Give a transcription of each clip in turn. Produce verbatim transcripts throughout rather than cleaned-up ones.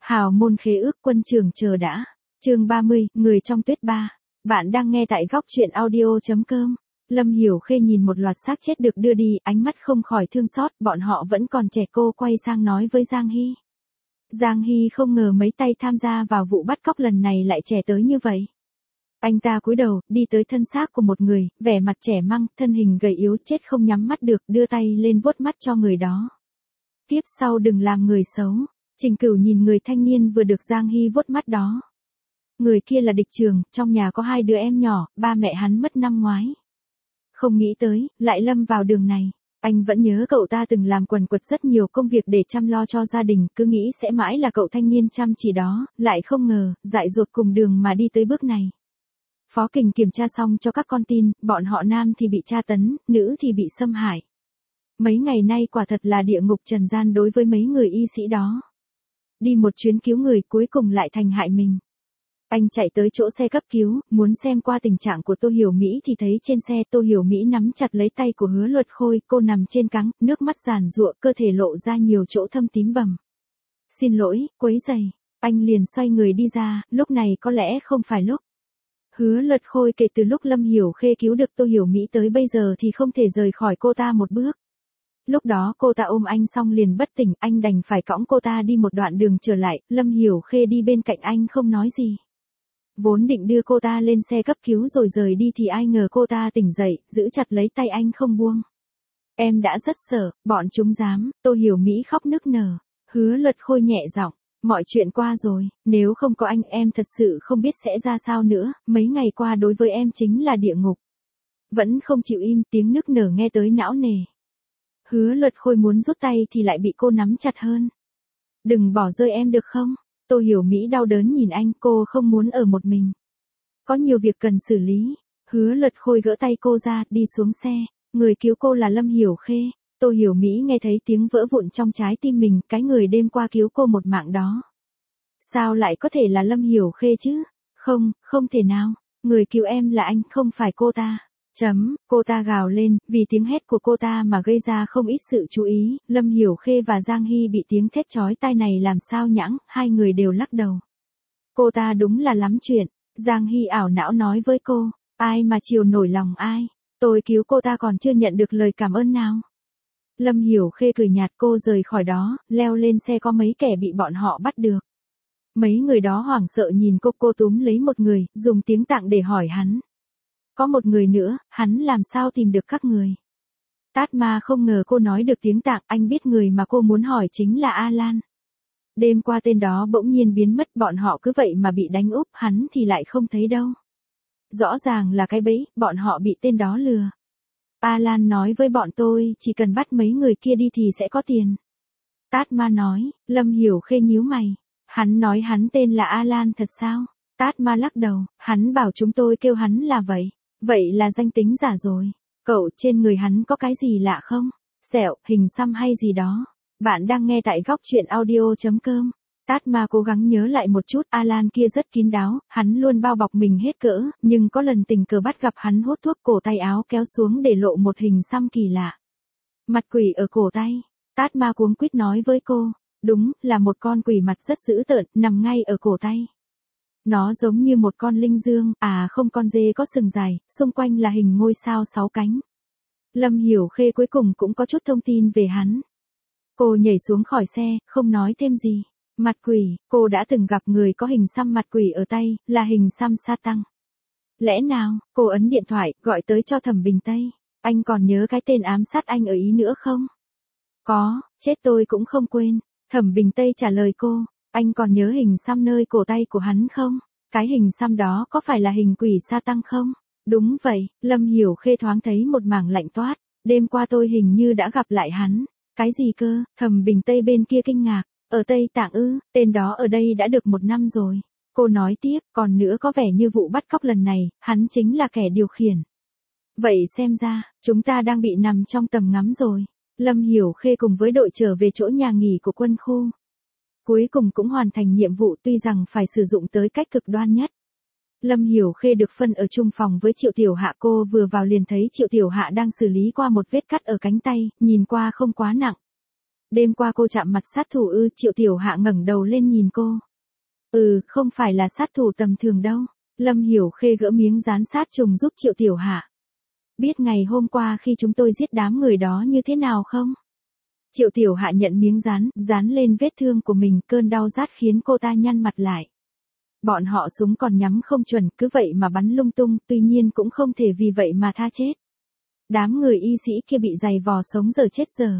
Hào môn khế ước quân trường chờ đã. Chương ba mươi, người trong tuyết ba. Bạn đang nghe tại góc truyện audio.com. Lâm Hiểu Khê nhìn một loạt xác chết được đưa đi, ánh mắt không khỏi thương xót, bọn họ vẫn còn trẻ. Cô quay sang nói với Giang Hy. Giang Hy không ngờ mấy tay tham gia vào vụ bắt cóc lần này lại trẻ tới như vậy. Anh ta cúi đầu, đi tới thân xác của một người, vẻ mặt trẻ măng, thân hình gầy yếu, chết không nhắm mắt được, đưa tay lên vuốt mắt cho người đó. Tiếp sau đừng làm người xấu. Trình Cửu nhìn người thanh niên vừa được Giang Hy vuốt mắt đó. Người kia là Địch Trường, trong nhà có hai đứa em nhỏ, ba mẹ hắn mất năm ngoái. Không nghĩ tới, lại lâm vào đường này. Anh vẫn nhớ cậu ta từng làm quần quật rất nhiều công việc để chăm lo cho gia đình, cứ nghĩ sẽ mãi là cậu thanh niên chăm chỉ đó, lại không ngờ, dại dột cùng đường mà đi tới bước này. Phó Kình kiểm tra xong cho các con tin, bọn họ nam thì bị tra tấn, nữ thì bị xâm hại. Mấy ngày nay quả thật là địa ngục trần gian đối với mấy người y sĩ đó. Đi một chuyến cứu người cuối cùng lại thành hại mình. Anh chạy tới chỗ xe cấp cứu, muốn xem qua tình trạng của Tô Hiểu Mỹ thì thấy trên xe Tô Hiểu Mỹ nắm chặt lấy tay của Hứa Luật Khôi, cô nằm trên cáng, nước mắt giàn giụa, cơ thể lộ ra nhiều chỗ thâm tím bầm. Xin lỗi, quấy rầy. Anh liền xoay người đi ra, lúc này có lẽ không phải lúc. Hứa Luật Khôi kể từ lúc Lâm Hiểu Khê cứu được Tô Hiểu Mỹ tới bây giờ thì không thể rời khỏi cô ta một bước. Lúc đó cô ta ôm anh xong liền bất tỉnh, anh đành phải cõng cô ta đi một đoạn đường trở lại, Lâm Hiểu Khê đi bên cạnh anh không nói gì. Vốn định đưa cô ta lên xe cấp cứu rồi rời đi thì ai ngờ cô ta tỉnh dậy, giữ chặt lấy tay anh không buông. Em đã rất sợ, bọn chúng dám, Tô Hiểu Mỹ khóc nức nở. Hứa Luật Khôi nhẹ giọng, mọi chuyện qua rồi, nếu không có anh em thật sự không biết sẽ ra sao nữa, mấy ngày qua đối với em chính là địa ngục. Vẫn không chịu im, tiếng nức nở nghe tới não nề. Hứa Luật Khôi muốn rút tay thì lại bị cô nắm chặt hơn. Đừng bỏ rơi em được không? Tô Hiểu Mỹ đau đớn nhìn anh, cô không muốn ở một mình. Có nhiều việc cần xử lý. Hứa Luật Khôi gỡ tay cô ra, đi xuống xe. Người cứu cô là Lâm Hiểu Khê. Tô Hiểu Mỹ nghe thấy tiếng vỡ vụn trong trái tim mình, cái người đêm qua cứu cô một mạng đó. Sao lại có thể là Lâm Hiểu Khê chứ? Không, không thể nào. Người cứu em là anh, không phải cô ta. Chấm, cô ta gào lên, vì tiếng hét của cô ta mà gây ra không ít sự chú ý, Lâm Hiểu Khê và Giang Hy bị tiếng thét chói tai này làm sao nhãng, hai người đều lắc đầu. Cô ta đúng là lắm chuyện, Giang Hy ảo não nói với cô, ai mà chiều nổi lòng ai, tôi cứu cô ta còn chưa nhận được lời cảm ơn nào. Lâm Hiểu Khê cười nhạt, cô rời khỏi đó, leo lên xe có mấy kẻ bị bọn họ bắt được. Mấy người đó hoảng sợ nhìn cô, cô túm lấy một người, dùng tiếng Tạng để hỏi hắn. Có một người nữa, hắn làm sao tìm được các người? Tát Ma không ngờ cô nói được tiếng Tạng, anh biết người mà cô muốn hỏi chính là Alan. Đêm qua tên đó bỗng nhiên biến mất, bọn họ cứ vậy mà bị đánh úp, hắn thì lại không thấy đâu. Rõ ràng là cái bẫy, bọn họ bị tên đó lừa. Alan nói với bọn tôi, chỉ cần bắt mấy người kia đi thì sẽ có tiền. Tát Ma nói, Lâm Hiểu Khê nhíu mày. Hắn nói hắn tên là Alan thật sao? Tát Ma lắc đầu, hắn bảo chúng tôi kêu hắn là vậy. Vậy là danh tính giả rồi. Cậu, trên người hắn có cái gì lạ không? Sẹo, hình xăm hay gì đó? Bạn đang nghe tại góc truyện audio.com. Tát Ma cố gắng nhớ lại một chút, Alan kia rất kín đáo, hắn luôn bao bọc mình hết cỡ, nhưng có lần tình cờ bắt gặp hắn hút thuốc, cổ tay áo kéo xuống để lộ một hình xăm kỳ lạ. Mặt quỷ ở cổ tay. Tát Ma cuống quýt nói với cô, đúng, là một con quỷ mặt rất dữ tợn, nằm ngay ở cổ tay. Nó giống như một con linh dương, à không, con dê có sừng dài, xung quanh là hình ngôi sao sáu cánh. Lâm Hiểu Khê cuối cùng cũng có chút thông tin về hắn. Cô nhảy xuống khỏi xe, không nói thêm gì. Mặt quỷ, cô đã từng gặp người có hình xăm mặt quỷ ở tay, là hình xăm sa tăng. Lẽ nào, cô ấn điện thoại, gọi tới cho Thẩm Bình Tây. Anh còn nhớ cái tên ám sát anh ở Ý nữa không? Có, chết tôi cũng không quên. Thẩm Bình Tây trả lời cô. Anh còn nhớ hình xăm nơi cổ tay của hắn không? Cái hình xăm đó có phải là hình quỷ sa tăng không? Đúng vậy, Lâm Hiểu Khê thoáng thấy một mảng lạnh toát. Đêm qua tôi hình như đã gặp lại hắn. Cái gì cơ? Thẩm Bình Tây bên kia kinh ngạc. Ở Tây Tạng ư, tên đó ở đây đã được một năm rồi. Cô nói tiếp, còn nữa có vẻ như vụ bắt cóc lần này, hắn chính là kẻ điều khiển. Vậy xem ra, chúng ta đang bị nằm trong tầm ngắm rồi. Lâm Hiểu Khê cùng với đội trở về chỗ nhà nghỉ của quân khu. Cuối cùng cũng hoàn thành nhiệm vụ, tuy rằng phải sử dụng tới cách cực đoan nhất. Lâm Hiểu Khê được phân ở chung phòng với Triệu Tiểu Hạ, cô vừa vào liền thấy Triệu Tiểu Hạ đang xử lý qua một vết cắt ở cánh tay, nhìn qua không quá nặng. Đêm qua cô chạm mặt sát thủ ư? Triệu Tiểu Hạ ngẩng đầu lên nhìn cô. Ừ, không phải là sát thủ tầm thường đâu. Lâm Hiểu Khê gỡ miếng dán sát trùng giúp Triệu Tiểu Hạ. Biết ngày hôm qua khi chúng tôi giết đám người đó như thế nào không? Triệu Tiểu Hạ nhận miếng dán, dán lên vết thương của mình, cơn đau rát khiến cô ta nhăn mặt lại. Bọn họ súng còn nhắm không chuẩn, cứ vậy mà bắn lung tung, tuy nhiên cũng không thể vì vậy mà tha chết. Đám người y sĩ kia bị giày vò sống giờ chết giờ.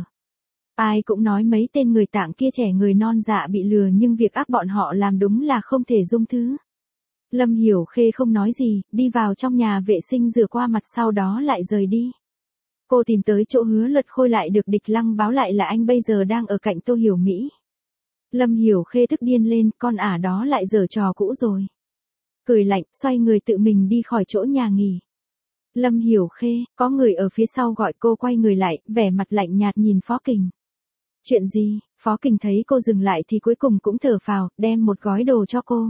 Ai cũng nói mấy tên người Tạng kia trẻ người non dạ bị lừa, nhưng việc ác bọn họ làm đúng là không thể dung thứ. Lâm Hiểu Khê không nói gì, đi vào trong nhà vệ sinh rửa qua mặt sau đó lại rời đi. Cô tìm tới chỗ Hứa Luật Khôi, lại được Địch Lăng báo lại là anh bây giờ đang ở cạnh Tô Hiểu Mỹ. Lâm Hiểu Khê tức điên lên, con ả đó lại giở trò cũ rồi. Cười lạnh, xoay người tự mình đi khỏi chỗ nhà nghỉ. Lâm Hiểu Khê, có người ở phía sau gọi cô, quay người lại, vẻ mặt lạnh nhạt nhìn Phó Kình. Chuyện gì? Phó Kình thấy cô dừng lại thì cuối cùng cũng thở phào, đem một gói đồ cho cô.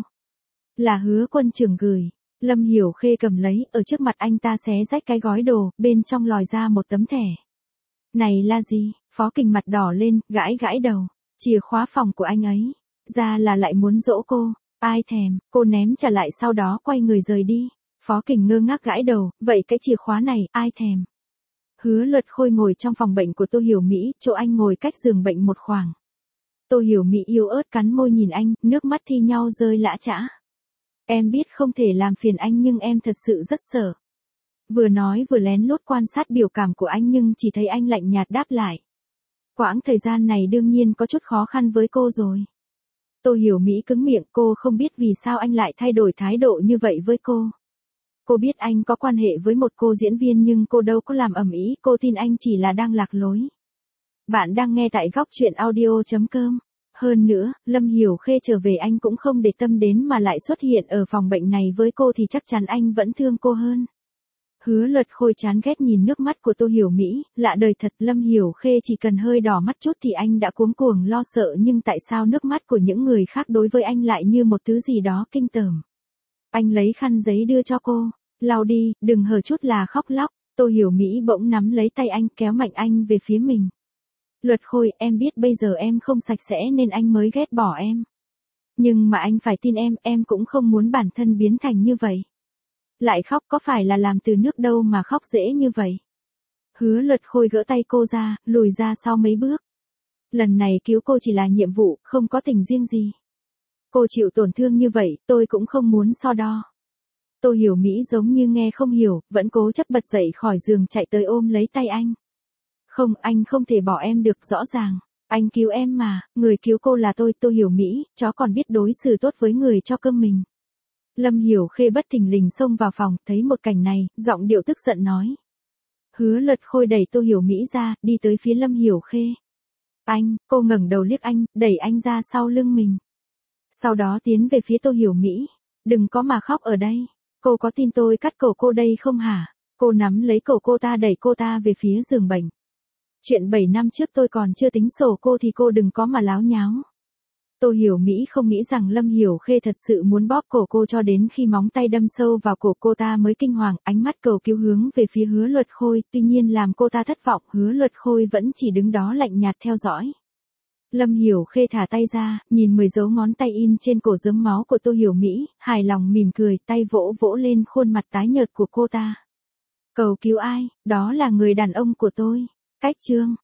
Là Hứa Quân trưởng gửi. Lâm Hiểu Khê cầm lấy, ở trước mặt anh ta xé rách cái gói đồ, bên trong lòi ra một tấm thẻ. Này là gì? Phó Kình mặt đỏ lên, gãi gãi đầu. Chìa khóa phòng của anh ấy. Ra là lại muốn dỗ cô. Ai thèm, cô ném trả lại sau đó quay người rời đi. Phó Kình ngơ ngác gãi đầu, vậy cái chìa khóa này, ai thèm? Hứa Luật Khôi ngồi trong phòng bệnh của Tô Hiểu Mỹ, chỗ anh ngồi cách giường bệnh một khoảng. Tô Hiểu Mỹ yếu ớt cắn môi nhìn anh, nước mắt thi nhau rơi lã chã. Em biết không thể làm phiền anh nhưng em thật sự rất sợ. Vừa nói vừa lén lút quan sát biểu cảm của anh nhưng chỉ thấy anh lạnh nhạt đáp lại. Quãng thời gian này đương nhiên có chút khó khăn với cô rồi. Tô Hiểu Mỹ cứng miệng, cô không biết vì sao anh lại thay đổi thái độ như vậy với cô. Cô biết anh có quan hệ với một cô diễn viên nhưng cô đâu có làm ầm ĩ, cô tin anh chỉ là đang lạc lối. Bạn đang nghe tại góc truyện audio chấm com. Hơn nữa, Lâm Hiểu Khê trở về anh cũng không để tâm đến mà lại xuất hiện ở phòng bệnh này với cô thì chắc chắn anh vẫn thương cô hơn. Hứa Luật Khôi chán ghét nhìn nước mắt của Tô Hiểu Mỹ, lạ đời thật, Lâm Hiểu Khê chỉ cần hơi đỏ mắt chút thì anh đã cuống cuồng lo sợ, nhưng tại sao nước mắt của những người khác đối với anh lại như một thứ gì đó kinh tởm. Anh lấy khăn giấy đưa cho cô, lau đi, đừng hờ chút là khóc lóc. Tô Hiểu Mỹ bỗng nắm lấy tay anh, kéo mạnh anh về phía mình. Luật Khôi, em biết bây giờ em không sạch sẽ nên anh mới ghét bỏ em. Nhưng mà anh phải tin em, em cũng không muốn bản thân biến thành như vậy. Lại khóc, có phải là làm từ nước đâu mà khóc dễ như vậy. Hứa Luật Khôi gỡ tay cô ra, lùi ra sau mấy bước. Lần này cứu cô chỉ là nhiệm vụ, không có tình riêng gì. Cô chịu tổn thương như vậy, tôi cũng không muốn so đo. Tô Hiểu Mỹ giống như nghe không hiểu, vẫn cố chấp bật dậy khỏi giường chạy tới ôm lấy tay anh. Không, anh không thể bỏ em được, rõ ràng. Anh cứu em mà, người cứu cô là tôi, Tô Hiểu Mỹ, chó còn biết đối xử tốt với người cho cơm mình. Lâm Hiểu Khê bất thình lình xông vào phòng, thấy một cảnh này, giọng điệu tức giận nói. Hứa Luật Khôi đẩy Tô Hiểu Mỹ ra, đi tới phía Lâm Hiểu Khê. Anh, cô ngẩng đầu liếc anh, đẩy anh ra sau lưng mình. Sau đó tiến về phía Tô Hiểu Mỹ. Đừng có mà khóc ở đây. Cô có tin tôi cắt cổ cô đây không hả? Cô nắm lấy cổ cô ta đẩy cô ta về phía giường bệnh. Chuyện bảy năm trước tôi còn chưa tính sổ cô thì cô đừng có mà láo nháo. Tô Hiểu Mỹ không nghĩ rằng Lâm Hiểu Khê thật sự muốn bóp cổ cô, cho đến khi móng tay đâm sâu vào cổ cô ta mới kinh hoàng, ánh mắt cầu cứu hướng về phía Hứa Luật Khôi, tuy nhiên làm cô ta thất vọng, Hứa Luật Khôi vẫn chỉ đứng đó lạnh nhạt theo dõi. Lâm Hiểu Khê thả tay ra, nhìn mười dấu ngón tay in trên cổ rớm máu của Tô Hiểu Mỹ, hài lòng mỉm cười, tay vỗ vỗ lên khuôn mặt tái nhợt của cô ta. Cầu cứu ai? Đó là người đàn ông của tôi. Cách chương